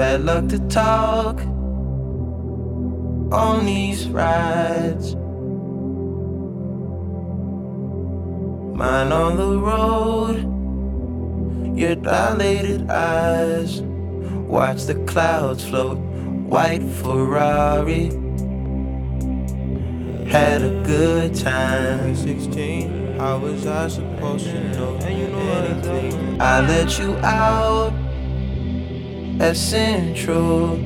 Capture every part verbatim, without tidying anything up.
bad luck to talk on these rides. Mine on the road, your dilated eyes. Watch the clouds float, white Ferrari. Had a good time. sixteen, how was I supposed to know anything? I let you out at Central.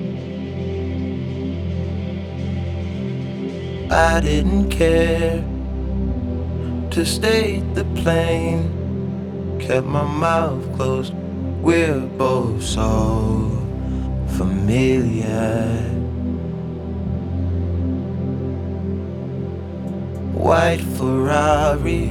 I didn't care to state the plain. Kept my mouth closed. We're both so familiar. White Ferrari.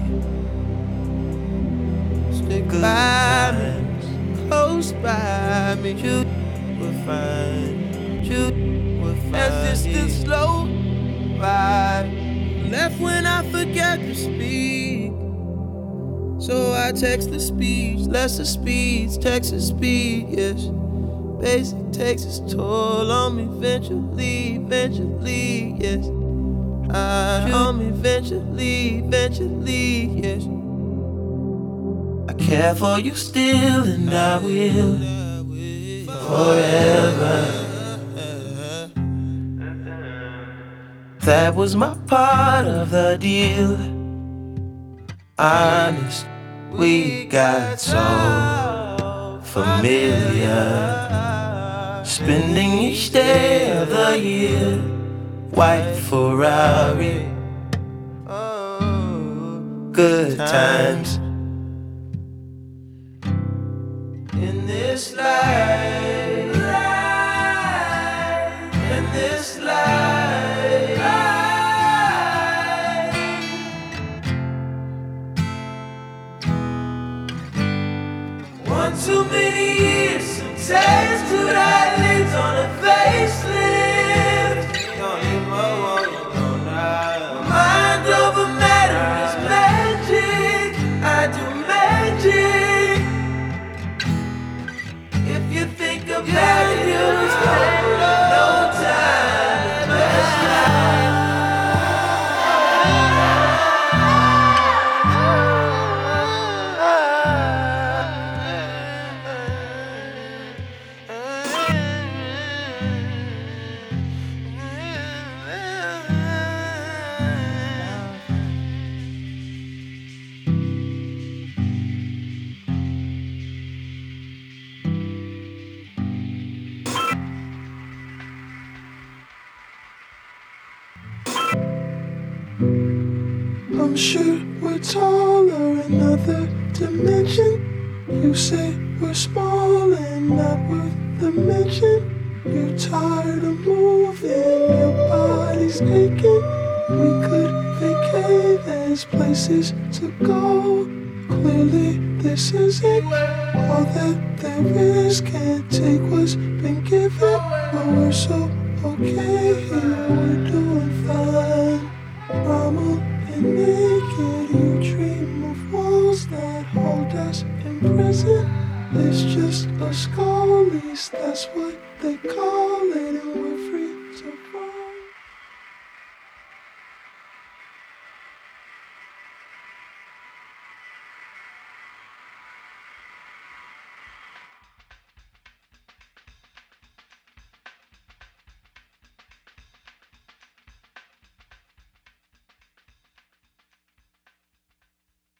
Stick by me, close by me. You will find, you will find. As this the slow vibe. Left when I forget to speak. So I text the speech, lesser speeds, Texas speed, yes. Basic takes its toll on me eventually, eventually, yes. I on me eventually, eventually, yes. I care for you still and I will forever. That was my part of the deal. Honest, we got so familiar. Spending each day of the year. White Ferrari. Good times. In this life, in this life, one too many years, some tattooed eyelids on a facelift. Don't need more, you know now. Mind over matter is magic. I do magic. If you think about it, you'll no time, much life. I'm sure we're taller in another dimension. You say we're small and not worth the mention. You're tired of moving, your body's aching. We could vacate, there's places to go. Clearly this isn't all that there is. Can't take what's been given, but we're so okay here, we're doing fine. Mama and naked, you dream of walls that hold us in prison. It's just a skull, at least that's what they call